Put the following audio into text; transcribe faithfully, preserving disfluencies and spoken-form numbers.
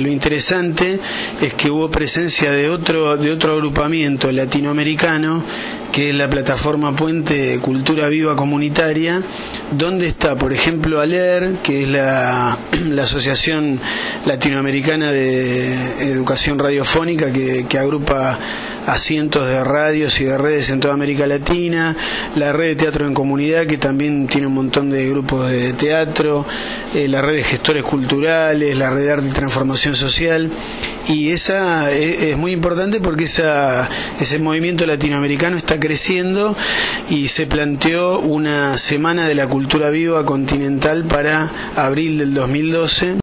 lo interesante es que hubo presencia de otro, de otro agrupamiento latinoamericano, que es la plataforma Puente Cultura Viva Comunitaria, donde está, por ejemplo, ALER, que es la, la Asociación Latinoamericana de Educación Radiofónica, que, que agrupa a cientos de radios y de redes en toda América Latina, la red de Teatro en Comunidad, que también tiene un montón de grupos de teatro, eh, la red de gestores culturales, la red de arte y transformación social, y esa es, es muy importante porque esa, ese movimiento latinoamericano está creciendo y se planteó una semana de la cultura viva continental para abril del dos mil doce.